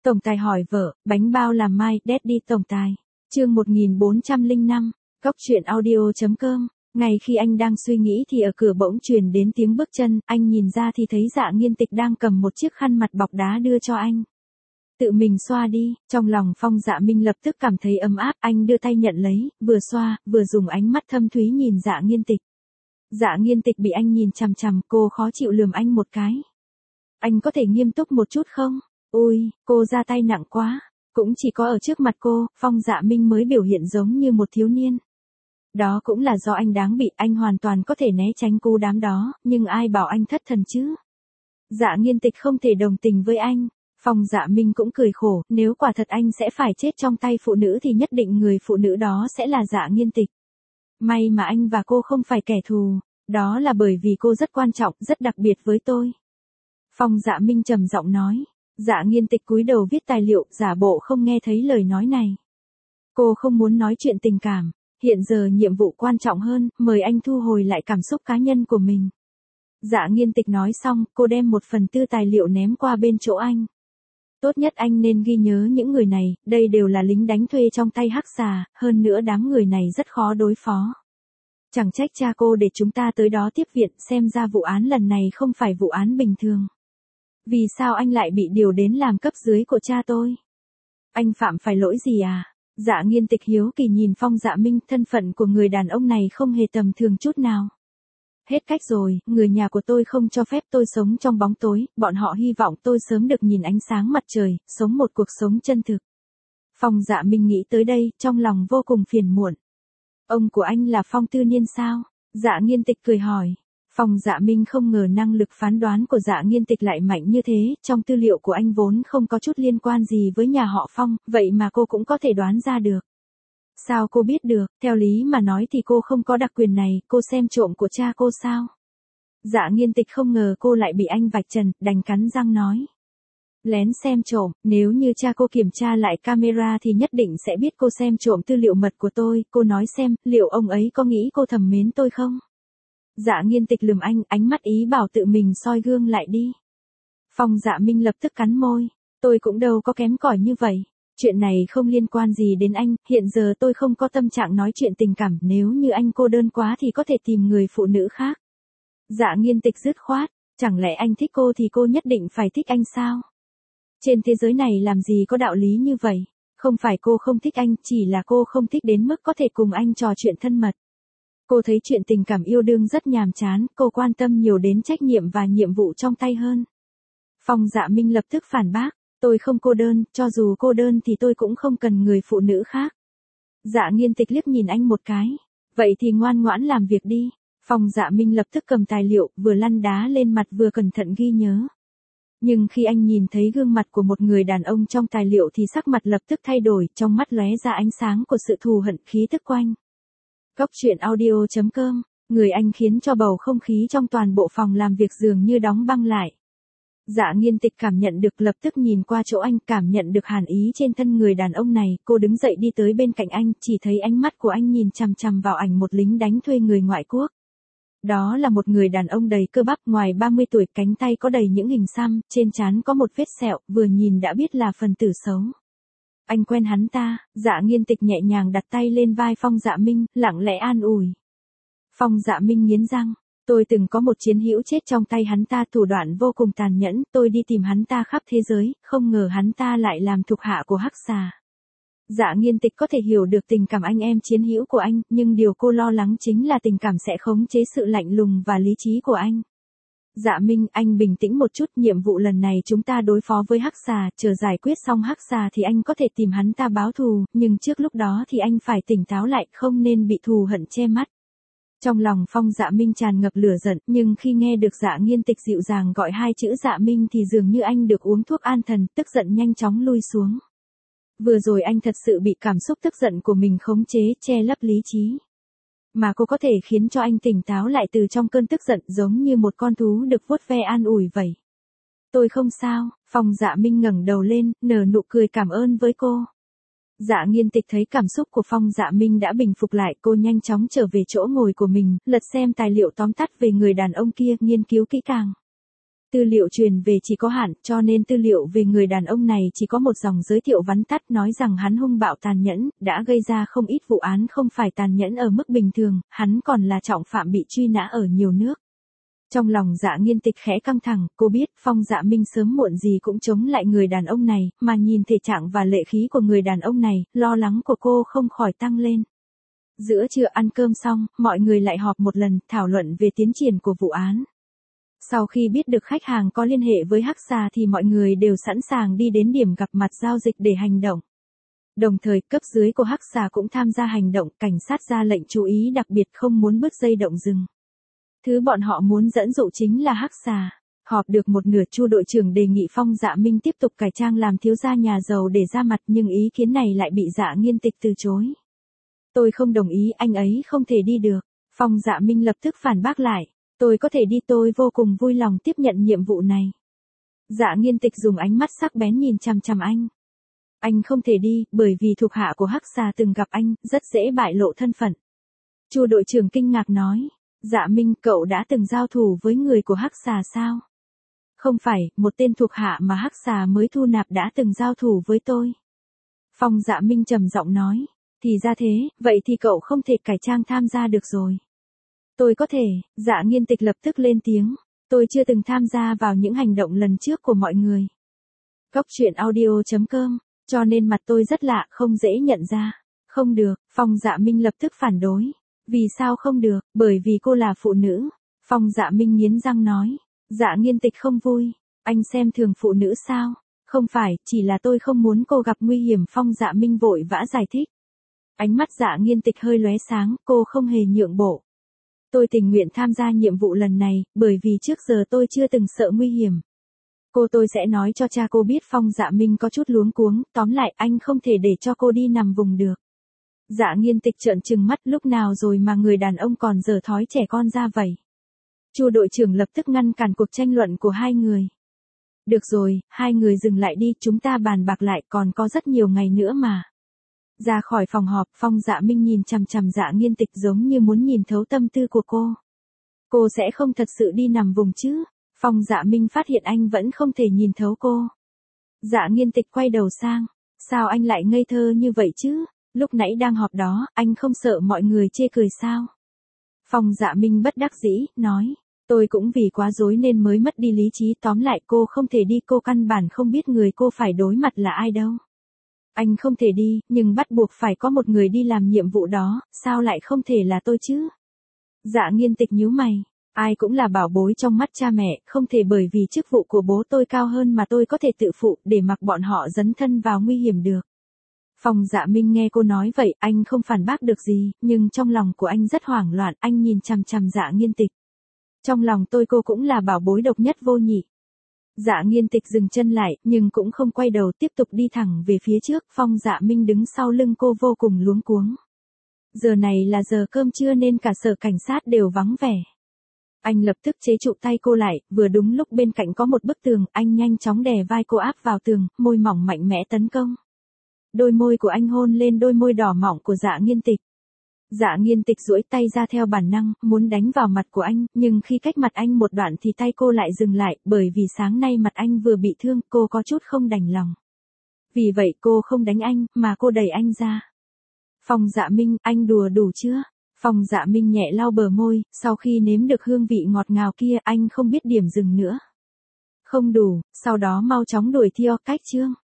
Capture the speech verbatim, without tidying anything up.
Tổng tài hỏi vợ, bánh bao làm mai, Daddy tổng tài. Chương một nghìn bốn trăm lẻ năm, Cóc truyện audio chấm com. Ngay khi anh đang suy nghĩ thì ở cửa bỗng truyền đến tiếng bước chân, anh nhìn ra thì thấy Dạ Nghiên Tịch đang cầm một chiếc khăn mặt bọc đá đưa cho anh. Tự mình xoa đi, trong lòng Phong Dạ Minh lập tức cảm thấy ấm áp, anh đưa tay nhận lấy, vừa xoa, vừa dùng ánh mắt thâm thúy nhìn Dạ Nghiên Tịch. Dạ Nghiên Tịch bị anh nhìn chằm chằm, cô khó chịu lườm anh một cái. Anh có thể nghiêm túc một chút không? Ôi, cô ra tay nặng quá. Cũng chỉ có ở trước mặt cô, Phong Dạ Minh mới biểu hiện giống như một thiếu niên. Đó cũng là do anh đáng bị, anh hoàn toàn có thể né tránh cú đám đó, nhưng ai bảo anh thất thần chứ? Dạ Nghiên Tịch không thể đồng tình với anh. Phong Dạ Minh cũng cười khổ, nếu quả thật anh sẽ phải chết trong tay phụ nữ thì nhất định người phụ nữ đó sẽ là Dạ Nghiên Tịch. May mà anh và cô không phải kẻ thù, đó là bởi vì cô rất quan trọng, rất đặc biệt với tôi. Phong Dạ Minh trầm giọng nói. Dạ Nghiên Tịch cúi đầu viết tài liệu, giả bộ không nghe thấy lời nói này. Cô không muốn nói chuyện tình cảm, hiện giờ nhiệm vụ quan trọng hơn, mời anh thu hồi lại cảm xúc cá nhân của mình. Dạ Nghiên Tịch nói xong, cô đem một phần tư tài liệu ném qua bên chỗ anh. Tốt nhất anh nên ghi nhớ những người này, đây đều là lính đánh thuê trong tay Hắc Xà, hơn nữa đám người này rất khó đối phó. Chẳng trách cha cô để chúng ta tới đó tiếp viện, xem ra vụ án lần này không phải vụ án bình thường. Vì sao anh lại bị điều đến làm cấp dưới của cha tôi? Anh phạm phải lỗi gì à? Dạ Nghiên Tịch hiếu kỳ nhìn Phong Dạ Minh, thân phận của người đàn ông này không hề tầm thường chút nào. Hết cách rồi, người nhà của tôi không cho phép tôi sống trong bóng tối, bọn họ hy vọng tôi sớm được nhìn ánh sáng mặt trời, sống một cuộc sống chân thực. Phong Dạ Minh nghĩ tới đây, trong lòng vô cùng phiền muộn. Ông của anh là Phong Tư Niên sao? Dạ Nghiên Tịch cười hỏi. Phong Dạ Minh không ngờ năng lực phán đoán của Dạ Nghiên Tịch lại mạnh như thế, trong tư liệu của anh vốn không có chút liên quan gì với nhà họ Phong, vậy mà cô cũng có thể đoán ra được. Sao cô biết được, theo lý mà nói thì cô không có đặc quyền này, cô xem trộm của cha cô sao? Dạ Nghiên Tịch không ngờ cô lại bị anh vạch trần, đành cắn răng nói. Lén xem trộm, nếu như cha cô kiểm tra lại camera thì nhất định sẽ biết cô xem trộm tư liệu mật của tôi, cô nói xem, liệu ông ấy có nghĩ cô thầm mến tôi không? Dạ Nghiên Tịch lườm anh, ánh mắt ý bảo tự mình soi gương lại đi. Phong Dạ Minh lập tức cắn môi, tôi cũng đâu có kém cỏi như vậy. Chuyện này không liên quan gì đến anh, hiện giờ tôi không có tâm trạng nói chuyện tình cảm, nếu như anh cô đơn quá thì có thể tìm người phụ nữ khác. Dạ Nghiên Tịch dứt khoát, chẳng lẽ anh thích cô thì cô nhất định phải thích anh sao? Trên thế giới này làm gì có đạo lý như vậy, không phải cô không thích anh, chỉ là cô không thích đến mức có thể cùng anh trò chuyện thân mật. Cô thấy chuyện tình cảm yêu đương rất nhàm chán, cô quan tâm nhiều đến trách nhiệm và nhiệm vụ trong tay hơn. Phong Dạ Minh lập tức phản bác, tôi không cô đơn, cho dù cô đơn thì tôi cũng không cần người phụ nữ khác. Dạ Nghiên Tịch liếc nhìn anh một cái, vậy thì ngoan ngoãn làm việc đi. Phong Dạ Minh lập tức cầm tài liệu, vừa lăn đá lên mặt vừa cẩn thận ghi nhớ. Nhưng khi anh nhìn thấy gương mặt của một người đàn ông trong tài liệu thì sắc mặt lập tức thay đổi, trong mắt lóe ra ánh sáng của sự thù hận, khí tức quanh. Cóc truyện audio chấm com, người anh khiến cho bầu không khí trong toàn bộ phòng làm việc dường như đóng băng lại. Dạ Nghiên Tịch cảm nhận được, lập tức nhìn qua chỗ anh, cảm nhận được hàn ý trên thân người đàn ông này, cô đứng dậy đi tới bên cạnh anh, chỉ thấy ánh mắt của anh nhìn chằm chằm vào ảnh một lính đánh thuê người ngoại quốc. Đó là một người đàn ông đầy cơ bắp, ngoài ba mươi tuổi, cánh tay có đầy những hình xăm, trên trán có một vết sẹo, vừa nhìn đã biết là phần tử xấu. Anh quen hắn ta, Dạ Nghiên Tịch nhẹ nhàng đặt tay lên vai Phong Dạ Minh, lặng lẽ an ủi. Phong Dạ Minh nghiến răng, tôi từng có một chiến hữu chết trong tay hắn ta, thủ đoạn vô cùng tàn nhẫn, tôi đi tìm hắn ta khắp thế giới, không ngờ hắn ta lại làm thuộc hạ của Hắc Xà. Dạ Nghiên Tịch có thể hiểu được tình cảm anh em chiến hữu của anh, nhưng điều cô lo lắng chính là tình cảm sẽ khống chế sự lạnh lùng và lý trí của anh. Dạ Minh, anh bình tĩnh một chút, nhiệm vụ lần này chúng ta đối phó với Hắc Xà, chờ giải quyết xong Hắc Xà thì anh có thể tìm hắn ta báo thù, nhưng trước lúc đó thì anh phải tỉnh táo lại, không nên bị thù hận che mắt. Trong lòng Phong Dạ Minh tràn ngập lửa giận, nhưng khi nghe được Dạ Nghiên Tịch dịu dàng gọi hai chữ Dạ Minh thì dường như anh được uống thuốc an thần, tức giận nhanh chóng lui xuống. Vừa rồi anh thật sự bị cảm xúc tức giận của mình khống chế, che lấp lý trí. Mà cô có thể khiến cho anh tỉnh táo lại từ trong cơn tức giận, giống như một con thú được vuốt ve an ủi vậy. Tôi không sao, Phong Dạ Minh ngẩng đầu lên, nở nụ cười cảm ơn với cô. Dạ Nghiên Tịch thấy cảm xúc của Phong Dạ Minh đã bình phục lại, cô nhanh chóng trở về chỗ ngồi của mình, lật xem tài liệu tóm tắt về người đàn ông kia, nghiên cứu kỹ càng. Tư liệu truyền về chỉ có hạn, cho nên tư liệu về người đàn ông này chỉ có một dòng giới thiệu vắn tắt nói rằng hắn hung bạo tàn nhẫn, đã gây ra không ít vụ án không phải tàn nhẫn ở mức bình thường, hắn còn là trọng phạm bị truy nã ở nhiều nước. Trong lòng Dạ Nghiên Tịch khẽ căng thẳng, cô biết Phong Dạ Minh sớm muộn gì cũng chống lại người đàn ông này, mà nhìn thể trạng và lệ khí của người đàn ông này, lo lắng của cô không khỏi tăng lên. Giữa trưa ăn cơm xong, mọi người lại họp một lần, thảo luận về tiến triển của vụ án. Sau khi biết được khách hàng có liên hệ với Hắc Xà thì mọi người đều sẵn sàng đi đến điểm gặp mặt giao dịch để hành động. Đồng thời, cấp dưới của Hắc Xà cũng tham gia hành động, cảnh sát ra lệnh chú ý đặc biệt không muốn bứt dây động rừng. Thứ bọn họ muốn dẫn dụ chính là Hắc Xà. Họp được một nửa, Chu đội trưởng đề nghị Phong Dạ Minh tiếp tục cải trang làm thiếu gia nhà giàu để ra mặt, nhưng ý kiến này lại bị Dạ Nghiên Tịch từ chối. Tôi không đồng ý, anh ấy không thể đi được. Phong Dạ Minh lập tức phản bác lại. Tôi có thể đi, tôi vô cùng vui lòng tiếp nhận nhiệm vụ này. Dạ Nghiên Tịch dùng ánh mắt sắc bén nhìn chằm chằm anh. Anh không thể đi, bởi vì thuộc hạ của Hắc Xà từng gặp anh, rất dễ bại lộ thân phận. Chu đội trưởng kinh ngạc nói. Dạ Minh, cậu đã từng giao thủ với người của Hắc Xà sao? Không phải, một tên thuộc hạ mà Hắc Xà mới thu nạp đã từng giao thủ với tôi. Phong Dạ Minh trầm giọng nói. Thì ra thế, vậy thì cậu không thể cải trang tham gia được rồi. Tôi có thể, Dạ Nghiên Tịch lập tức lên tiếng. Tôi chưa từng tham gia vào những hành động lần trước của mọi người. Góc truyện audio chấm com, cho nên mặt tôi rất lạ, không dễ nhận ra. Không được, Phong Dạ Minh lập tức phản đối. Vì sao không được, bởi vì cô là phụ nữ. Phong Dạ Minh nghiến răng nói. Dạ Nghiên Tịch không vui. Anh xem thường phụ nữ sao? Không phải, chỉ là tôi không muốn cô gặp nguy hiểm. Phong Dạ Minh vội vã giải thích. Ánh mắt Dạ Nghiên Tịch hơi lóe sáng, cô không hề nhượng bộ. Tôi tình nguyện tham gia nhiệm vụ lần này, bởi vì trước giờ tôi chưa từng sợ nguy hiểm. Cô tôi sẽ nói cho cha cô biết. Phong Dạ Minh có chút luống cuống, tóm lại anh không thể để cho cô đi nằm vùng được. Dạ Nghiên Tịch trợn trừng mắt, lúc nào rồi mà người đàn ông còn dở thói trẻ con ra vậy. Chu đội trưởng lập tức ngăn cản cuộc tranh luận của hai người. Được rồi, hai người dừng lại đi, chúng ta bàn bạc lại, còn có rất nhiều ngày nữa mà. Ra khỏi phòng họp, Phong Dạ Minh nhìn chằm chằm Dạ Nghiên Tịch giống như muốn nhìn thấu tâm tư của cô. Cô sẽ không thật sự đi nằm vùng chứ? Phong Dạ Minh phát hiện anh vẫn không thể nhìn thấu cô. Dạ Nghiên Tịch quay đầu sang. Sao anh lại ngây thơ như vậy chứ? Lúc nãy đang họp đó, anh không sợ mọi người chê cười sao? Phong Dạ Minh bất đắc dĩ, nói. Tôi cũng vì quá rối nên mới mất đi lý trí, tóm lại cô không thể đi, cô căn bản không biết người cô phải đối mặt là ai đâu. Anh không thể đi, nhưng bắt buộc phải có một người đi làm nhiệm vụ đó, sao lại không thể là tôi chứ? Dạ Nghiên Tịch nhíu mày. Ai cũng là bảo bối trong mắt cha mẹ, không thể bởi vì chức vụ của bố tôi cao hơn mà tôi có thể tự phụ để mặc bọn họ dấn thân vào nguy hiểm được. Phong Dạ Minh nghe cô nói vậy, anh không phản bác được gì, nhưng trong lòng của anh rất hoảng loạn, anh nhìn chằm chằm Dạ Nghiên Tịch. Trong lòng tôi cô cũng là bảo bối độc nhất vô nhị. Dạ Nghiên Tịch dừng chân lại, nhưng cũng không quay đầu, tiếp tục đi thẳng về phía trước. Phong Dạ Minh đứng sau lưng cô vô cùng luống cuống. Giờ này là giờ cơm trưa nên cả sở cảnh sát đều vắng vẻ. Anh lập tức chế trụ tay cô lại, vừa đúng lúc bên cạnh có một bức tường, anh nhanh chóng đè vai cô áp vào tường, môi mỏng mạnh mẽ tấn công. Đôi môi của anh hôn lên đôi môi đỏ mọng của Dạ Nghiên Tịch. Dạ Nghiên Tịch duỗi tay ra theo bản năng, muốn đánh vào mặt của anh, nhưng khi cách mặt anh một đoạn thì tay cô lại dừng lại, bởi vì sáng nay mặt anh vừa bị thương, cô có chút không đành lòng. Vì vậy cô không đánh anh, mà cô đẩy anh ra. Phong Dạ Minh, anh đùa đủ chưa? Phong Dạ Minh nhẹ lau bờ môi, sau khi nếm được hương vị ngọt ngào kia, anh không biết điểm dừng nữa. Không đủ, sau đó mau chóng đuổi theo cách chương.